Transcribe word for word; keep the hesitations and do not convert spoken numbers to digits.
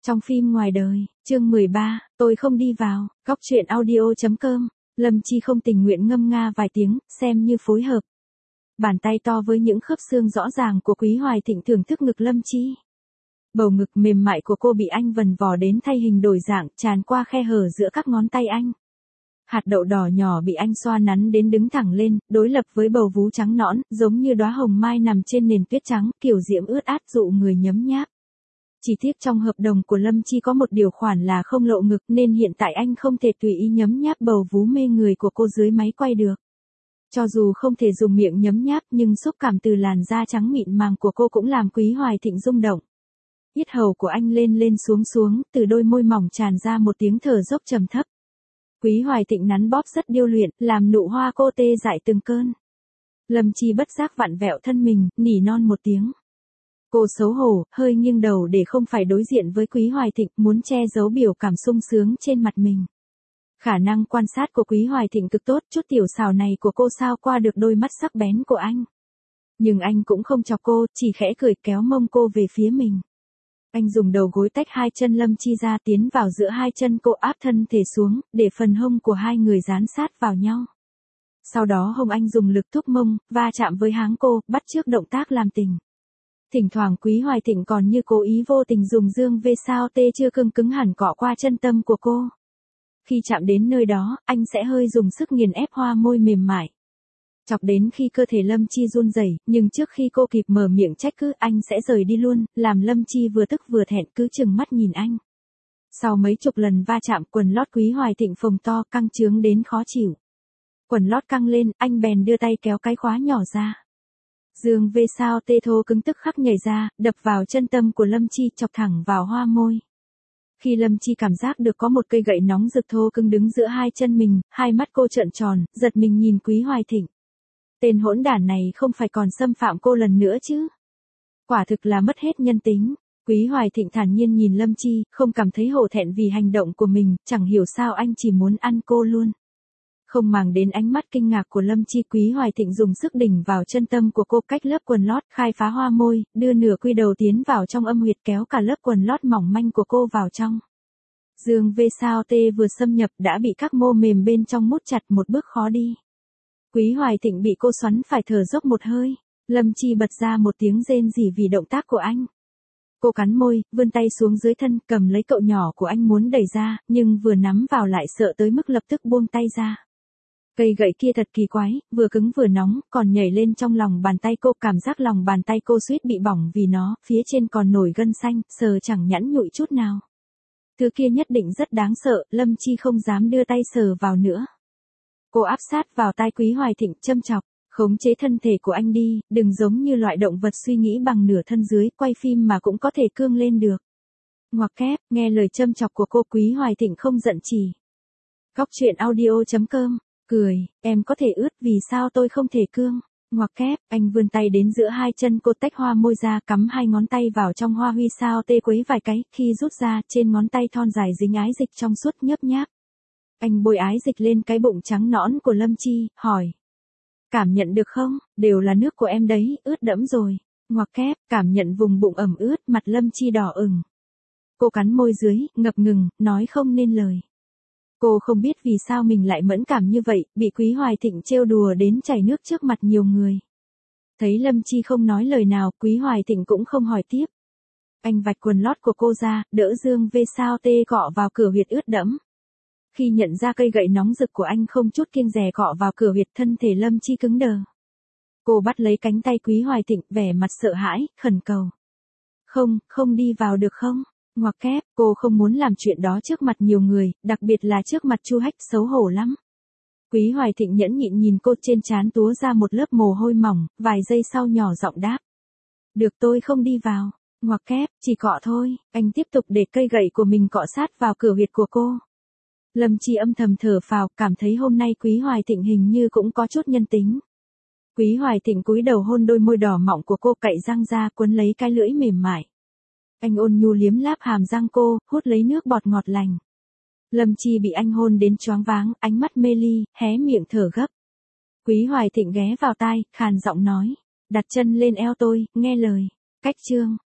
Trong phim ngoài đời, chương mười ba, tôi không đi vào, góc truyện audio.com, Lâm Chi không tình nguyện ngâm nga vài tiếng, xem như phối hợp. Bàn tay to với những khớp xương rõ ràng của Quý Hoài Thịnh thưởng thức ngực Lâm Chi. Bầu ngực mềm mại của cô bị anh vần vò đến thay hình đổi dạng, tràn qua khe hở giữa các ngón tay anh. Hạt đậu đỏ nhỏ bị anh xoa nắn đến đứng thẳng lên, đối lập với bầu vú trắng nõn, giống như đóa hồng mai nằm trên nền tuyết trắng, kiểu diễm ướt át dụ người nhấm nháp. Chỉ tiếc trong hợp đồng của Lâm Chi có một điều khoản là không lộ ngực nên hiện tại anh không thể tùy ý nhấm nháp bầu vú mê người của cô dưới máy quay được. Cho dù không thể dùng miệng nhấm nháp nhưng xúc cảm từ làn da trắng mịn màng của cô cũng làm Quý Hoài Thịnh rung động. Yết hầu của anh lên lên xuống xuống, từ đôi môi mỏng tràn ra một tiếng thở dốc trầm thấp. Quý Hoài Thịnh nắn bóp rất điêu luyện, làm nụ hoa cô tê dại từng cơn. Lâm Chi bất giác vặn vẹo thân mình, nỉ non một tiếng. Cô xấu hổ, hơi nghiêng đầu để không phải đối diện với Quý Hoài Thịnh, muốn che giấu biểu cảm sung sướng trên mặt mình. Khả năng quan sát của Quý Hoài Thịnh cực tốt, chút tiểu xào này của cô sao qua được đôi mắt sắc bén của anh. Nhưng anh cũng không chọc cô, chỉ khẽ cười kéo mông cô về phía mình. Anh dùng đầu gối tách hai chân Lâm Chi ra, tiến vào giữa hai chân cô, áp thân thể xuống, để phần hông của hai người dán sát vào nhau. Sau đó hông anh dùng lực thúc mông, va chạm với háng cô, bắt chước động tác làm tình. Thỉnh thoảng Quý Hoài Thịnh còn như cố ý vô tình dùng dương vê sao tê chưa cương cứng hẳn cọ qua chân tâm của cô. Khi chạm đến nơi đó, anh sẽ hơi dùng sức nghiền ép hoa môi mềm mại. Chọc đến khi cơ thể Lâm Chi run rẩy, nhưng trước khi cô kịp mở miệng trách cứ, anh sẽ rời đi luôn, làm Lâm Chi vừa tức vừa thẹn cứ chừng mắt nhìn anh. Sau mấy chục lần va chạm, quần lót Quý Hoài Thịnh phồng to, căng trướng đến khó chịu. Quần lót căng lên, anh bèn đưa tay kéo cái khóa nhỏ ra. Dương vê sao tê thô cứng tức khắc nhảy ra, đập vào chân tâm của Lâm Chi, chọc thẳng vào hoa môi. Khi Lâm Chi cảm giác được có một cây gậy nóng rực thô cứng đứng giữa hai chân mình, hai mắt cô trợn tròn, giật mình nhìn Quý Hoài Thịnh. Tên hỗn đản này không phải còn xâm phạm cô lần nữa chứ? Quả thực là mất hết nhân tính. Quý Hoài Thịnh thản nhiên nhìn Lâm Chi, không cảm thấy hổ thẹn vì hành động của mình, chẳng hiểu sao anh chỉ muốn ăn cô luôn. Không màng đến ánh mắt kinh ngạc của Lâm Chi, Quý Hoài Thịnh dùng sức đỉnh vào chân tâm của cô, cách lớp quần lót, khai phá hoa môi, đưa nửa quy đầu tiến vào trong âm huyệt, kéo cả lớp quần lót mỏng manh của cô vào trong. Dương vê sao tê vừa xâm nhập đã bị các mô mềm bên trong mút chặt, một bước khó đi. Quý Hoài Thịnh bị cô xoắn phải thở dốc một hơi. Lâm Chi bật ra một tiếng rên rỉ vì động tác của anh. Cô cắn môi, vươn tay xuống dưới thân, cầm lấy cậu nhỏ của anh muốn đẩy ra, nhưng vừa nắm vào lại sợ tới mức lập tức buông tay ra. Cây gậy kia thật kỳ quái, vừa cứng vừa nóng, còn nhảy lên trong lòng bàn tay cô, cảm giác lòng bàn tay cô suýt bị bỏng vì nó, phía trên còn nổi gân xanh, sờ chẳng nhẵn nhụi chút nào. Thứ kia nhất định rất đáng sợ, Lâm Chi không dám đưa tay sờ vào nữa. Cô áp sát vào tai Quý Hoài Thịnh, châm chọc, khống chế thân thể của anh đi, đừng giống như loại động vật suy nghĩ bằng nửa thân dưới, quay phim mà cũng có thể cương lên được. Ngoặc kép, nghe lời châm chọc của cô, Quý Hoài Thịnh không giận chỉ. Góc truyện audio.com, cười, em có thể ướt, vì sao tôi không thể cương? Ngoặc kép, anh vươn tay đến giữa hai chân cô, tách hoa môi ra, cắm hai ngón tay vào trong hoa huy sao tê quấy vài cái, khi rút ra, trên ngón tay thon dài dính ái dịch trong suốt nhấp nháp. Anh bôi ái dịch lên cái bụng trắng nõn của Lâm Chi, hỏi. Cảm nhận được không? Đều là nước của em đấy, ướt đẫm rồi. Ngoặc kép, cảm nhận vùng bụng ẩm ướt, mặt Lâm Chi đỏ ửng. Cô cắn môi dưới, ngập ngừng, nói không nên lời. Cô không biết vì sao mình lại mẫn cảm như vậy, bị Quý Hoài Thịnh trêu đùa đến chảy nước trước mặt nhiều người. Thấy Lâm Chi không nói lời nào, Quý Hoài Thịnh cũng không hỏi tiếp. Anh vạch quần lót của cô ra, đỡ dương vê sao tê cọ vào cửa huyệt ướt đẫm. Khi nhận ra cây gậy nóng rực của anh không chút kiêng dè cọ vào cửa huyệt, thân thể Lâm Chi cứng đờ. Cô bắt lấy cánh tay Quý Hoài Thịnh, vẻ mặt sợ hãi, khẩn cầu. Không, không đi vào được không? Ngoặc kép, cô không muốn làm chuyện đó trước mặt nhiều người, đặc biệt là trước mặt Chu Hách, xấu hổ lắm. Quý Hoài Thịnh nhẫn nhịn nhìn cô, trên trán túa ra một lớp mồ hôi mỏng, vài giây sau nhỏ giọng đáp. Được, tôi không đi vào. Ngoặc kép, chỉ cọ thôi. Anh tiếp tục để cây gậy của mình cọ sát vào cửa huyệt của cô. Lâm Chi âm thầm thở phào, cảm thấy hôm nay Quý Hoài Thịnh hình như cũng có chút nhân tính. Quý Hoài Thịnh cúi đầu hôn đôi môi đỏ mọng của cô, cậy răng ra, quấn lấy cái lưỡi mềm mại. Anh ôn nhu liếm láp hàm răng cô, hút lấy nước bọt ngọt lành. Lâm Chi bị anh hôn đến choáng váng, ánh mắt mê ly, hé miệng thở gấp. Quý Hoài Thịnh ghé vào tai, khàn giọng nói, đặt chân lên eo tôi, nghe lời. Cách chương